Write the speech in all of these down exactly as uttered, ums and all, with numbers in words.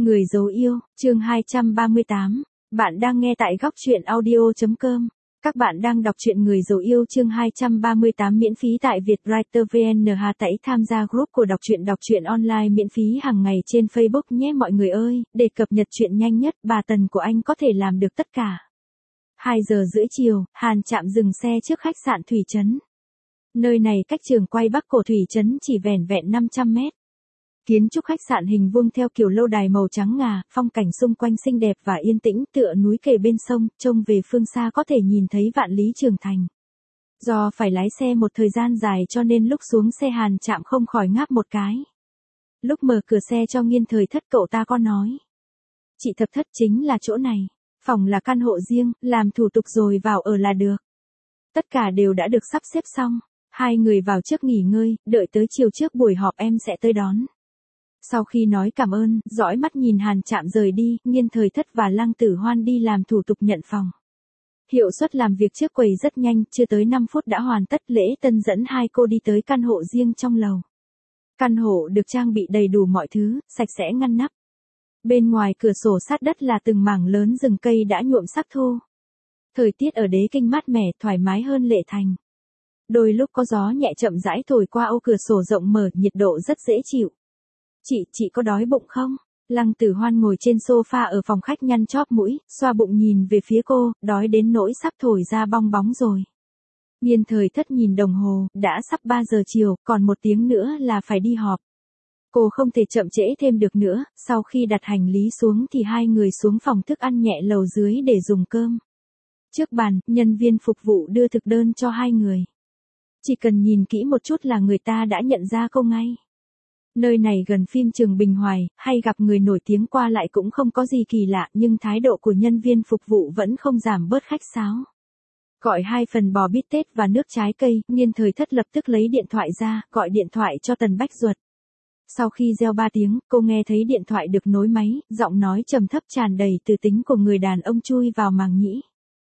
Người dấu yêu, chương hai trăm ba mươi tám. Bạn đang nghe tại góc truyện audio chấm com. Các bạn đang đọc truyện Người dấu yêu chương hai trăm ba mươi tám miễn phí tại Vietwriter vê en. Hà Tẩy tham gia group của đọc truyện đọc truyện online miễn phí hàng ngày trên Facebook nhé mọi người ơi, để cập nhật truyện nhanh nhất, bà Tần của anh có thể làm được tất cả. hai giờ rưỡi chiều, Hàn Trạm dừng xe trước khách sạn Thủy Trấn. Nơi này cách trường quay Bắc Cổ Thủy Trấn chỉ vẻn vẹn năm trăm mét. Kiến trúc khách sạn hình vuông theo kiểu lâu đài màu trắng ngà, phong cảnh xung quanh xinh đẹp và yên tĩnh, tựa núi kề bên sông, trông về phương xa có thể nhìn thấy vạn lý trường thành. Do phải lái xe một thời gian dài cho nên lúc xuống xe Hàn Trạm không khỏi ngáp một cái. Lúc mở cửa xe cho Nghiên Thời Thất cậu ta có nói. Chị Thập Thất chính là chỗ này, phòng là căn hộ riêng, làm thủ tục rồi vào ở là được. Tất cả đều đã được sắp xếp xong, hai người vào trước nghỉ ngơi, đợi tới chiều trước buổi họp em sẽ tới đón. Sau khi nói cảm ơn, dõi mắt nhìn Hàn Trạm rời đi, Nghiên Thời Thất và Lăng Tử Hoan đi làm thủ tục nhận phòng. Hiệu suất làm việc trước quầy rất nhanh, chưa tới năm phút đã hoàn tất. Lễ Tân dẫn hai cô đi tới căn hộ riêng trong lầu. Căn hộ được trang bị đầy đủ mọi thứ, sạch sẽ ngăn nắp. Bên ngoài cửa sổ sát đất là từng mảng lớn rừng cây đã nhuộm sắc thô. Thời tiết ở Đế Kinh mát mẻ, thoải mái hơn Lệ Thành. Đôi lúc có gió nhẹ chậm rãi thổi qua ô cửa sổ rộng mở, nhiệt độ rất dễ chịu. Chị, chị có đói bụng không? Lăng Tử Hoan ngồi trên sofa ở phòng khách nhăn chóp mũi, xoa bụng nhìn về phía cô, đói đến nỗi sắp thổi ra bong bóng rồi. Nghiên Thời Thất nhìn đồng hồ, đã sắp ba giờ chiều, còn một tiếng nữa là phải đi họp. Cô không thể chậm trễ thêm được nữa, sau khi đặt hành lý xuống thì hai người xuống phòng thức ăn nhẹ lầu dưới để dùng cơm. Trước bàn, nhân viên phục vụ đưa thực đơn cho hai người. Chỉ cần nhìn kỹ một chút là người ta đã nhận ra cô ngay. Nơi này gần phim trường Bình Hoài, hay gặp người nổi tiếng qua lại cũng không có gì kỳ lạ, nhưng thái độ của nhân viên phục vụ vẫn không giảm bớt khách sáo. Gọi hai phần bò bít tết và nước trái cây, Nghiên Thời Thất lập tức lấy điện thoại ra, gọi điện thoại cho Tần Bách Duật. Sau khi reo ba tiếng, cô nghe thấy điện thoại được nối máy, giọng nói trầm thấp tràn đầy từ tính của người đàn ông chui vào màng nhĩ.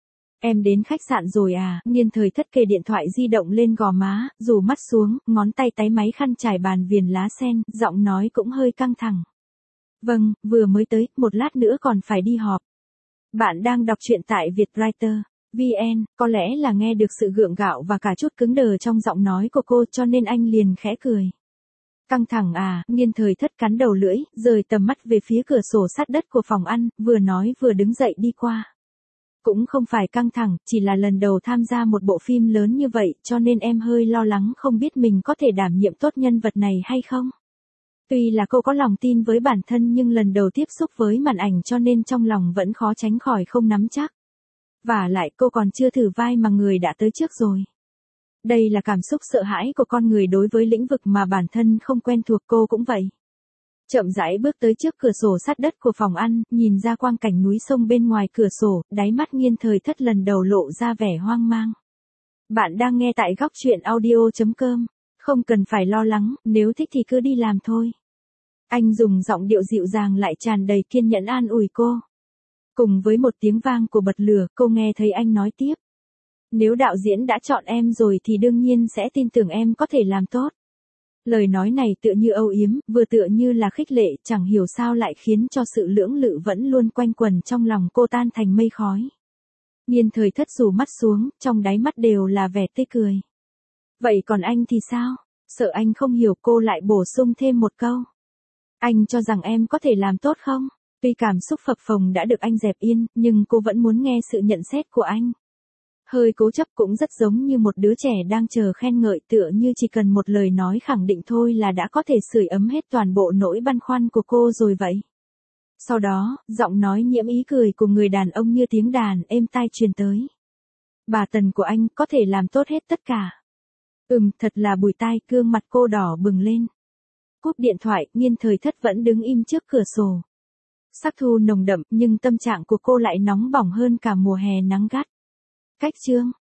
Em đến khách sạn rồi à? Nghiên Thời Thất kề điện thoại di động lên gò má, rủ mắt xuống, ngón tay táy máy khăn trải bàn viền lá sen, giọng nói cũng hơi căng thẳng. Vâng, vừa mới tới, một lát nữa còn phải đi họp. Bạn đang đọc truyện tại Vietwriter vê en, có lẽ là nghe được sự gượng gạo và cả chút cứng đờ trong giọng nói của cô cho nên anh liền khẽ cười. Căng thẳng à? Nghiên Thời Thất cắn đầu lưỡi, rời tầm mắt về phía cửa sổ sát đất của phòng ăn, vừa nói vừa đứng dậy đi qua. Cũng không phải căng thẳng, chỉ là lần đầu tham gia một bộ phim lớn như vậy, cho nên em hơi lo lắng không biết mình có thể đảm nhiệm tốt nhân vật này hay không. Tuy là cô có lòng tin với bản thân nhưng lần đầu tiếp xúc với màn ảnh cho nên trong lòng vẫn khó tránh khỏi không nắm chắc. Và lại cô còn chưa thử vai mà người đã tới trước rồi. Đây là cảm xúc sợ hãi của con người đối với lĩnh vực mà bản thân không quen thuộc, cô cũng vậy. Chậm rãi bước tới trước cửa sổ sát đất của phòng ăn, nhìn ra quang cảnh núi sông bên ngoài cửa sổ, đáy mắt Nghiên Thời Thất lần đầu lộ ra vẻ hoang mang. Bạn đang nghe tại góc truyện audio chấm com. Không cần phải lo lắng, nếu thích thì cứ đi làm thôi. Anh dùng giọng điệu dịu dàng lại tràn đầy kiên nhẫn an ủi cô. Cùng với một tiếng vang của bật lửa, cô nghe thấy anh nói tiếp. Nếu đạo diễn đã chọn em rồi thì đương nhiên sẽ tin tưởng em có thể làm tốt. Lời nói này tựa như âu yếm, vừa tựa như là khích lệ, chẳng hiểu sao lại khiến cho sự lưỡng lự vẫn luôn quanh quẩn trong lòng cô tan thành mây khói. Nghiên Thời Thất rủ mắt xuống, trong đáy mắt đều là vẻ tươi cười. Vậy còn anh thì sao? Sợ anh không hiểu, cô lại bổ sung thêm một câu. Anh cho rằng em có thể làm tốt không? Tuy cảm xúc phập phồng đã được anh dẹp yên, nhưng cô vẫn muốn nghe sự nhận xét của anh. Hơi cố chấp, cũng rất giống như một đứa trẻ đang chờ khen ngợi, tựa như chỉ cần một lời nói khẳng định thôi là đã có thể sưởi ấm hết toàn bộ nỗi băn khoăn của cô rồi vậy. Sau đó, giọng nói nhiễm ý cười của người đàn ông như tiếng đàn êm tai truyền tới. Bà Tần của anh có thể làm tốt hết tất cả. Ừm, thật là bùi tai, gương mặt cô đỏ bừng lên. Cúp điện thoại, Nghiên Thời Thất vẫn đứng im trước cửa sổ. Sắc thu nồng đậm, nhưng tâm trạng của cô lại nóng bỏng hơn cả mùa hè nắng gắt. Cách chương